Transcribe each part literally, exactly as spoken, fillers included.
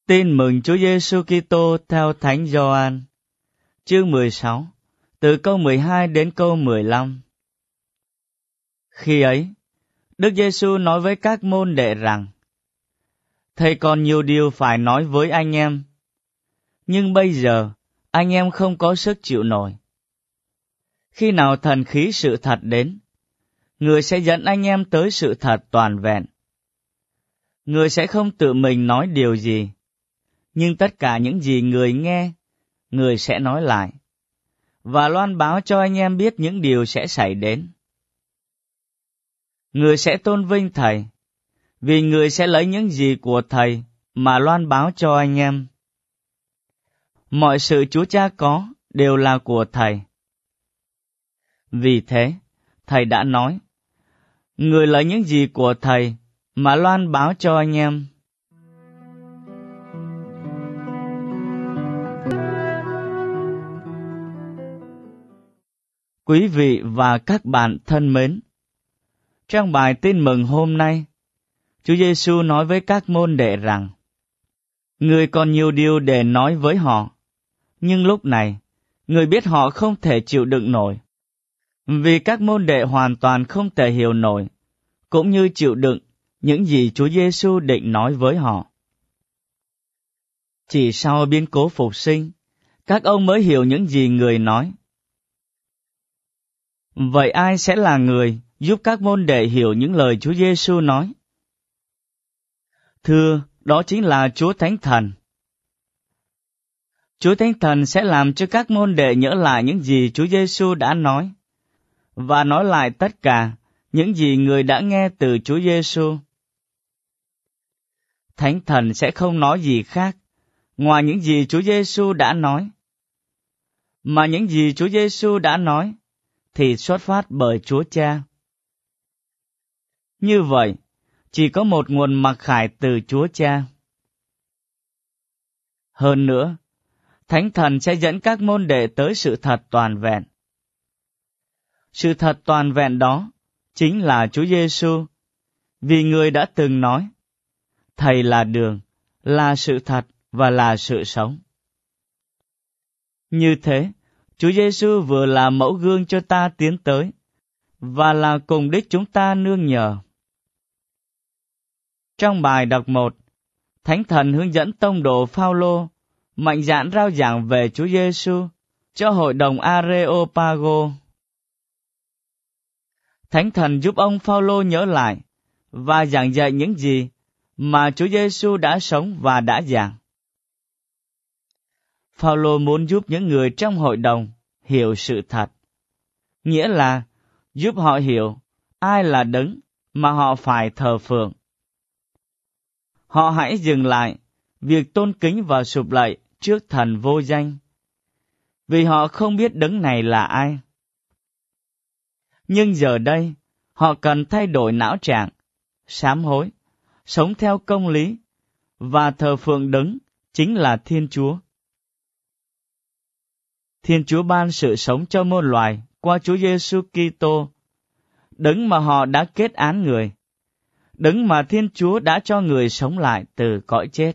Tin mừng Chúa Giêsu Kitô theo Thánh Gioan, chương mười sáu, từ câu mười hai đến câu mười lăm. Khi ấy, Đức Giêsu nói với các môn đệ rằng: Thầy còn nhiều điều phải nói với anh em, nhưng bây giờ anh em không có sức chịu nổi. Khi nào thần khí sự thật đến, Người sẽ dẫn anh em tới sự thật toàn vẹn. Người sẽ không tự mình nói điều gì, nhưng tất cả những gì Người nghe, Người sẽ nói lại, và loan báo cho anh em biết những điều sẽ xảy đến. Người sẽ tôn vinh Thầy, vì Người sẽ lấy những gì của Thầy mà loan báo cho anh em. Mọi sự Chúa Cha có đều là của Thầy. Vì thế, Thầy đã nói, Người lấy những gì của Thầy mà loan báo cho anh em. Quý vị và các bạn thân mến, trong bài tin mừng hôm nay, Chúa Giêsu nói với các môn đệ rằng, Người còn nhiều điều để nói với họ, nhưng lúc này, Người biết họ không thể chịu đựng nổi, vì các môn đệ hoàn toàn không thể hiểu nổi, cũng như chịu đựng những gì Chúa Giêsu định nói với họ. Chỉ sau biến cố phục sinh, các ông mới hiểu những gì Người nói. Vậy ai sẽ là người giúp các môn đệ hiểu những lời Chúa Giêsu nói? Thưa, đó chính là Chúa Thánh Thần. Chúa Thánh Thần sẽ làm cho các môn đệ nhớ lại những gì Chúa Giêsu đã nói, và nói lại tất cả những gì Người đã nghe từ Chúa Giêsu. Thánh Thần sẽ không nói gì khác ngoài những gì Chúa Giêsu đã nói, mà những gì Chúa Giêsu đã nói thì xuất phát bởi Chúa Cha. Như vậy, chỉ có một nguồn mặc khải từ Chúa Cha. Hơn nữa, Thánh Thần sẽ dẫn các môn đệ tới sự thật toàn vẹn. Sự thật toàn vẹn đó chính là Chúa Giêsu, vì Người đã từng nói, Thầy là đường, là sự thật và là sự sống. Như thế, Chúa Giêsu vừa là mẫu gương cho ta tiến tới, và là cùng đích chúng ta nương nhờ. Trong bài đọc một, Thánh Thần hướng dẫn tông đồ Phao-lô mạnh dạn rao giảng về Chúa Giêsu cho hội đồng Areopago. Thánh Thần giúp ông Phao-lô nhớ lại và giảng dạy những gì mà Chúa Giêsu đã sống và đã giảng. Phao-lô muốn giúp những người trong hội đồng hiểu sự thật, nghĩa là giúp họ hiểu ai là đấng mà họ phải thờ phượng. Họ hãy dừng lại việc tôn kính và sụp lạy trước thần vô danh, vì họ không biết đấng này là ai. Nhưng giờ đây, họ cần thay đổi não trạng, sám hối, sống theo công lý, và thờ phượng đấng chính là Thiên Chúa. Thiên Chúa ban sự sống cho muôn loài qua Chúa Giêsu Kitô, đấng mà họ đã kết án người, đấng mà Thiên Chúa đã cho người sống lại từ cõi chết.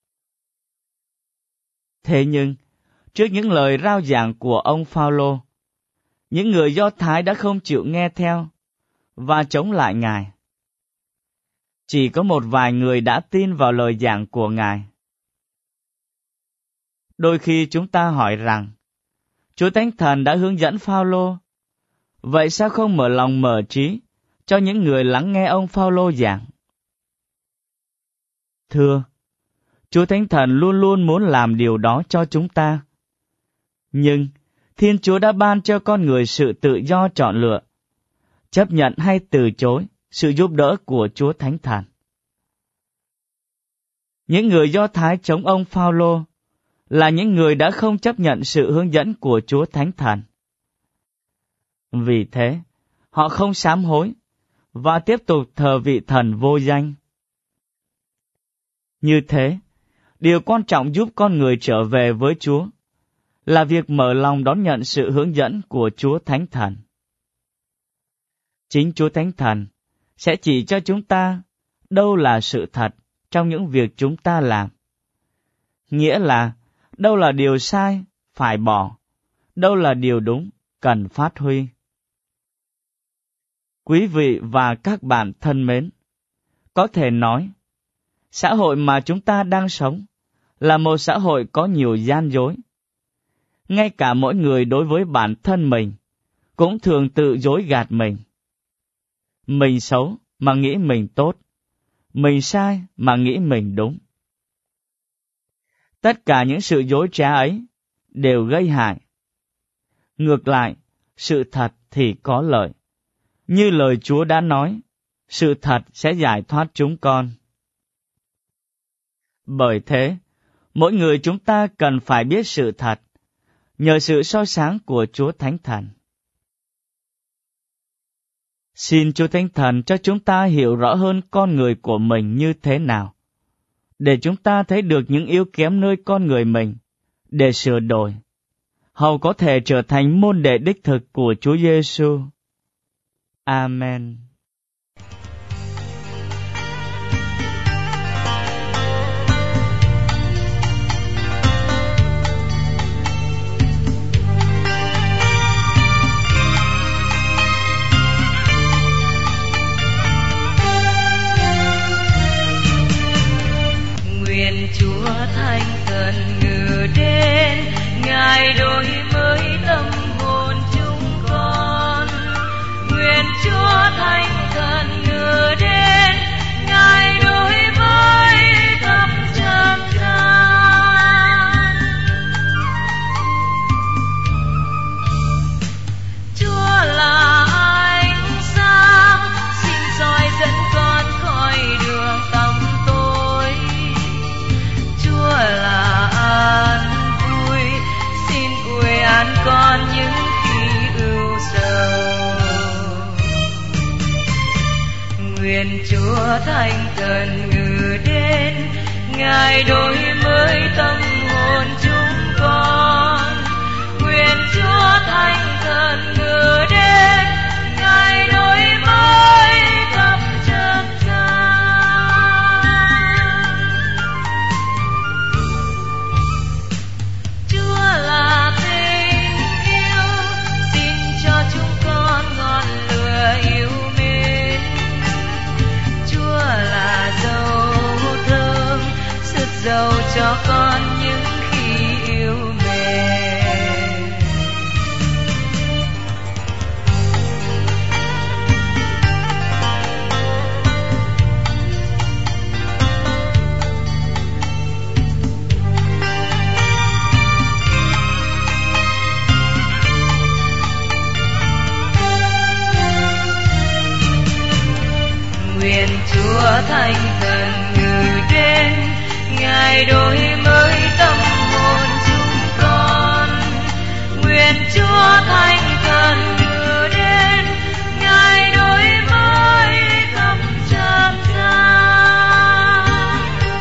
Thế nhưng, trước những lời rao giảng của ông Phao-lô, những người Do Thái đã không chịu nghe theo và chống lại Ngài. Chỉ có một vài người đã tin vào lời giảng của Ngài. Đôi khi chúng ta hỏi rằng, Chúa Thánh Thần đã hướng dẫn Phao-lô, vậy sao không mở lòng mở trí cho những người lắng nghe ông Phao-lô giảng? Thưa, Chúa Thánh Thần luôn luôn muốn làm điều đó cho chúng ta. Nhưng, Thiên Chúa đã ban cho con người sự tự do chọn lựa, chấp nhận hay từ chối sự giúp đỡ của Chúa Thánh Thần. Những người Do Thái chống ông Phao-lô là những người đã không chấp nhận sự hướng dẫn của Chúa Thánh Thần. Vì thế, họ không sám hối và tiếp tục thờ vị thần vô danh. Như thế, điều quan trọng giúp con người trở về với Chúa là việc mở lòng đón nhận sự hướng dẫn của Chúa Thánh Thần. Chính Chúa Thánh Thần sẽ chỉ cho chúng ta đâu là sự thật trong những việc chúng ta làm, nghĩa là đâu là điều sai, phải bỏ, đâu là điều đúng, cần phát huy. Quý vị và các bạn thân mến, có thể nói, xã hội mà chúng ta đang sống là một xã hội có nhiều gian dối. Ngay cả mỗi người đối với bản thân mình cũng thường tự dối gạt mình. Mình xấu mà nghĩ mình tốt, mình sai mà nghĩ mình đúng. Tất cả những sự dối trá ấy đều gây hại. Ngược lại, sự thật thì có lợi. Như lời Chúa đã nói, sự thật sẽ giải thoát chúng con. Bởi thế, mỗi người chúng ta cần phải biết sự thật, nhờ sự soi sáng của Chúa Thánh Thần. Xin Chúa Thánh Thần cho chúng ta hiểu rõ hơn con người của mình như thế nào, để chúng ta thấy được những yếu kém nơi con người mình, để sửa đổi, hầu có thể trở thành môn đệ đích thực của Chúa Giêsu. Amen. Nguyện Chúa Thánh Thần ngự đến, Ngài đổi mới tâm hồn chúng con. Nguyện Chúa Thánh Thần ngự đến, Ngài đổi mới tâm trần gian. Chúa là ánh sáng, xin soi dẫn con khỏi đường tăm tối. Chúa là an vui, xin ủi an con những khi ưu sầu. Nguyện Chúa Thánh Thần ngự đến, Ngài đổi mới tâm hồn chúng con. Nguyện Chúa Thánh Thần ngự đến, Ngài đổi mới tâm trần gian. Chúa là tình yêu, xin cho chúng con ngọn lửa yêu mến. Chúa là dầu thơm, sức dầu cho con những khi yêu mến. Nguyện Chúa Thánh Thần ngự đến, Ngài đổi mới tâm hồn chúng con. Nguyện Chúa Thánh Thần ngự đến, Ngài đổi mới tâm trần gian.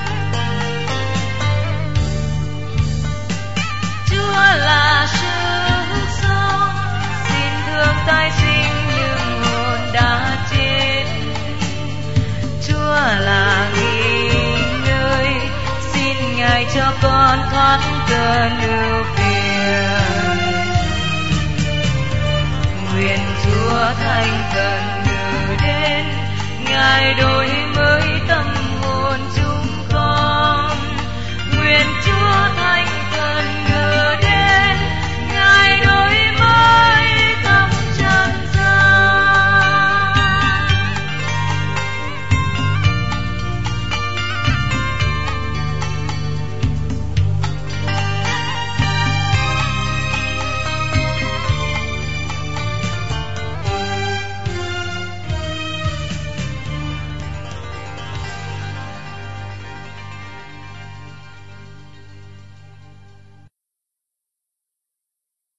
Chúa là sức sống, xin thương tái sinh những hồn đã chết. Chúa là nghỉ ngơi, xin Ngài cho con thoát cơn ưu phiền. Nguyện Chúa Thánh Thần ngự đến, Ngài đổi mới tâm